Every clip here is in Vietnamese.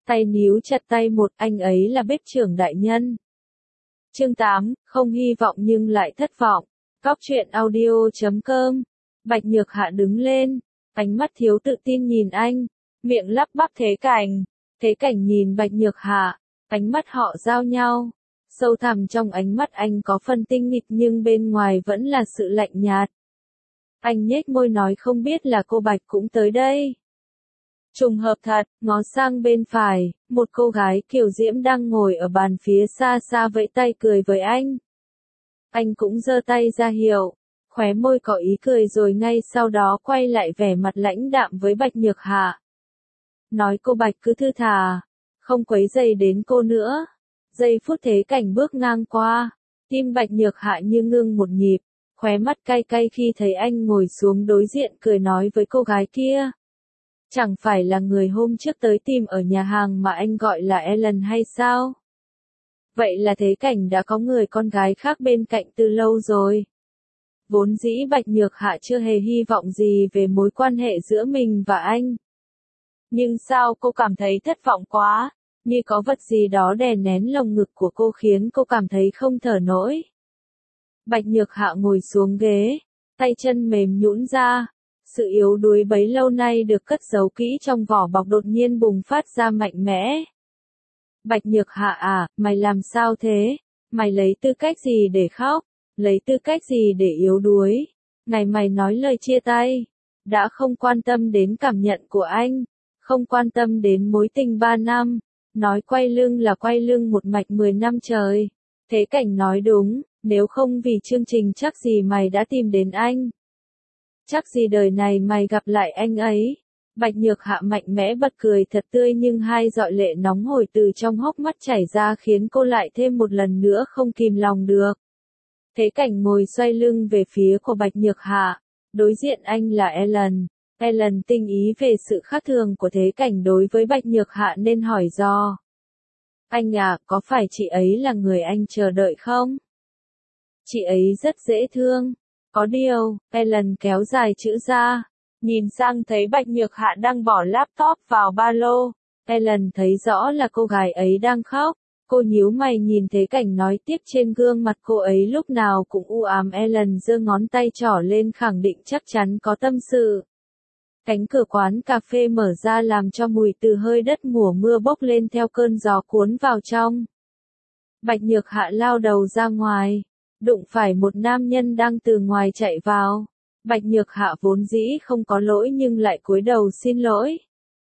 tay níu chặt tay một, anh ấy là bếp trưởng đại nhân. Chương 8, không hy vọng nhưng lại thất vọng. Cóc truyện audio.com. Bạch Nhược Hạ đứng lên, ánh mắt thiếu tự tin nhìn anh, miệng lắp bắp Thế Cảnh. Thế Cảnh nhìn Bạch Nhược Hạ, ánh mắt họ giao nhau. Sâu thẳm trong ánh mắt anh có phần tinh nghịch nhưng bên ngoài vẫn là sự lạnh nhạt. Anh nhếch môi nói không biết là cô Bạch cũng tới đây. Trùng hợp thật, ngó sang bên phải, một cô gái kiều diễm đang ngồi ở bàn phía xa xa vẫy tay cười với anh. Anh cũng giơ tay ra hiệu, khóe môi có ý cười rồi ngay sau đó quay lại vẻ mặt lãnh đạm với Bạch Nhược Hạ. Nói cô Bạch cứ thư thả, không quấy rầy đến cô nữa. Giây phút Thế Cảnh bước ngang qua, tim Bạch Nhược Hạ như ngưng một nhịp, khóe mắt cay cay khi thấy anh ngồi xuống đối diện cười nói với cô gái kia. Chẳng phải là người hôm trước tới tìm ở nhà hàng mà anh gọi là Ellen hay sao? Vậy là Thế Cảnh đã có người con gái khác bên cạnh từ lâu rồi. Vốn dĩ Bạch Nhược Hạ chưa hề hy vọng gì về mối quan hệ giữa mình và anh. Nhưng sao cô cảm thấy thất vọng quá, như có vật gì đó đè nén lồng ngực của cô khiến cô cảm thấy không thở nổi. Bạch Nhược Hạ ngồi xuống ghế, tay chân mềm nhũn ra. Sự yếu đuối bấy lâu nay được cất giấu kỹ trong vỏ bọc đột nhiên bùng phát ra mạnh mẽ. Bạch Nhược Hạ à, mày làm sao thế? Mày lấy tư cách gì để khóc? Lấy tư cách gì để yếu đuối? Ngày mày nói lời chia tay, đã không quan tâm đến cảm nhận của anh, không quan tâm đến mối tình 3 năm, nói quay lưng là quay lưng một mạch 10 năm trời. Thế Cảnh nói đúng, nếu không vì chương trình chắc gì mày đã tìm đến anh. Chắc gì đời này mày gặp lại anh ấy. Bạch Nhược Hạ mạnh mẽ bật cười thật tươi nhưng hai giọt lệ nóng hổi từ trong hốc mắt chảy ra khiến cô lại thêm một lần nữa không kìm lòng được. Thế Cảnh ngồi xoay lưng về phía của Bạch Nhược Hạ, đối diện anh là Ellen. Ellen tinh ý về sự khác thường của Thế Cảnh đối với Bạch Nhược Hạ nên hỏi do. Anh à, có phải chị ấy là người anh chờ đợi không? Chị ấy rất dễ thương. Có điều, Ellen kéo dài chữ ra, nhìn sang thấy Bạch Nhược Hạ đang bỏ laptop vào ba lô. Ellen thấy rõ là cô gái ấy đang khóc. Cô nhíu mày nhìn Thế Cảnh nói tiếp trên gương mặt cô ấy lúc nào cũng u ám. Ellen giơ ngón tay trỏ lên khẳng định chắc chắn có tâm sự. Cánh cửa quán cà phê mở ra làm cho mùi từ hơi đất mùa mưa bốc lên theo cơn gió cuốn vào trong. Bạch Nhược Hạ lao đầu ra ngoài, đụng phải một nam nhân đang từ ngoài chạy vào. Bạch Nhược Hạ vốn dĩ không có lỗi nhưng lại cúi đầu xin lỗi.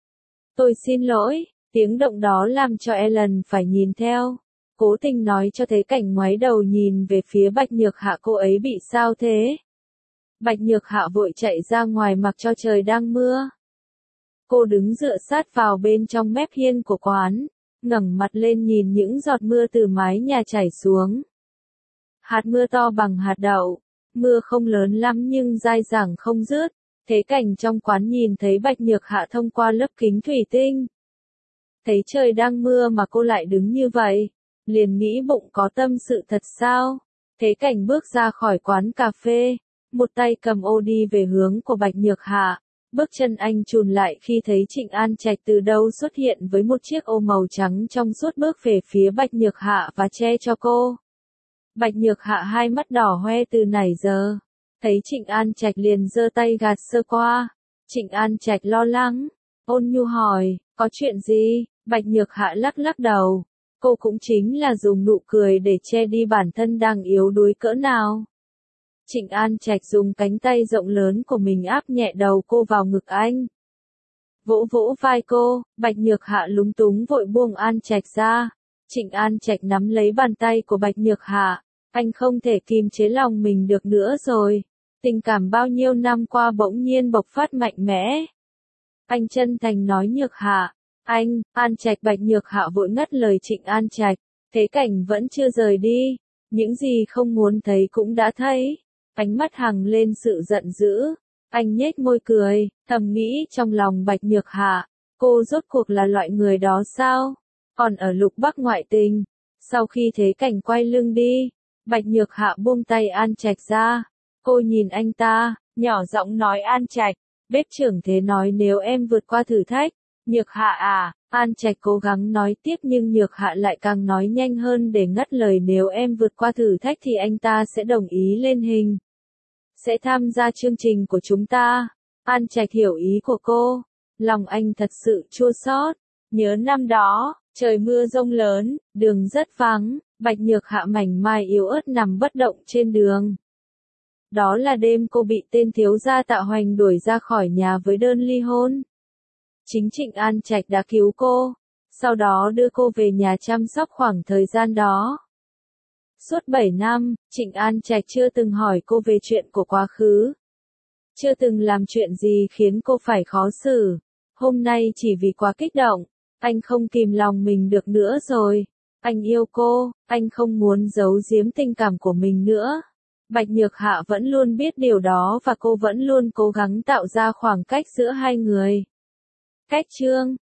Tôi xin lỗi, tiếng động đó làm cho Ellen phải nhìn theo. Cố tình nói cho Thế Cảnh ngoái đầu nhìn về phía Bạch Nhược Hạ cô ấy bị sao thế. Bạch Nhược Hạ vội chạy ra ngoài mặc cho trời đang mưa. Cô đứng dựa sát vào bên trong mép hiên của quán, ngẩng mặt lên nhìn những giọt mưa từ mái nhà chảy xuống. Hạt mưa to bằng hạt đậu, mưa không lớn lắm nhưng dai dẳng không dứt. Thế Cảnh trong quán nhìn thấy Bạch Nhược Hạ thông qua lớp kính thủy tinh. Thấy trời đang mưa mà cô lại đứng như vậy, liền nghĩ bụng có tâm sự thật sao. Thế Cảnh bước ra khỏi quán cà phê, một tay cầm ô đi về hướng của Bạch Nhược Hạ. Bước chân anh chùn lại khi thấy Trịnh An Trạch từ đâu xuất hiện với một chiếc ô màu trắng trong suốt bước về phía Bạch Nhược Hạ và che cho cô. Bạch Nhược Hạ hai mắt đỏ hoe từ nãy giờ. Thấy Trịnh An Trạch liền giơ tay gạt sơ qua. Trịnh An Trạch lo lắng, ôn nhu hỏi, có chuyện gì? Bạch Nhược Hạ lắc lắc đầu. Cô cũng chính là dùng nụ cười để che đi bản thân đang yếu đuối cỡ nào. Trịnh An Trạch dùng cánh tay rộng lớn của mình áp nhẹ đầu cô vào ngực anh. Vỗ vỗ vai cô, Bạch Nhược Hạ lúng túng vội buông An Trạch ra. Trịnh An Trạch nắm lấy bàn tay của Bạch Nhược Hạ. Anh không thể kìm chế lòng mình được nữa rồi. Tình cảm bao nhiêu năm qua bỗng nhiên bộc phát mạnh mẽ. Anh chân thành nói Nhược Hạ. Anh, An Trạch. Bạch Nhược Hạ vội ngắt lời Trịnh An Trạch. Thế Cảnh vẫn chưa rời đi. Những gì không muốn thấy cũng đã thấy. Ánh mắt hằng lên sự giận dữ. Anh nhếch môi cười, thầm nghĩ trong lòng Bạch Nhược Hạ. Cô rốt cuộc là loại người đó sao? Còn ở Lục Bắc ngoại tình. Sau khi Thế Cảnh quay lưng đi, Bạch Nhược Hạ buông tay An Trạch ra. Cô nhìn anh ta, nhỏ giọng nói An Trạch. Bếp trưởng Thế nói nếu em vượt qua thử thách. Nhược Hạ à, An Trạch cố gắng nói tiếp nhưng Nhược Hạ lại càng nói nhanh hơn để ngắt lời, nếu em vượt qua thử thách thì anh ta sẽ đồng ý lên hình. Sẽ tham gia chương trình của chúng ta. An Trạch hiểu ý của cô. Lòng anh thật sự chua xót. Nhớ năm đó, trời mưa giông lớn, đường rất vắng, Bạch Nhược Hạ mảnh mai yếu ớt nằm bất động trên đường. Đó là đêm cô bị tên thiếu gia Tạ Hoành đuổi ra khỏi nhà với đơn ly hôn. Chính Trịnh An Trạch đã cứu cô, sau đó đưa cô về nhà chăm sóc khoảng thời gian đó. Suốt 7 năm, Trịnh An Trạch chưa từng hỏi cô về chuyện của quá khứ. Chưa từng làm chuyện gì khiến cô phải khó xử. Hôm nay chỉ vì quá kích động, anh không kìm lòng mình được nữa rồi. Anh yêu cô, anh không muốn giấu giếm tình cảm của mình nữa. Bạch Nhược Hạ vẫn luôn biết điều đó và cô vẫn luôn cố gắng tạo ra khoảng cách giữa hai người. Cách chương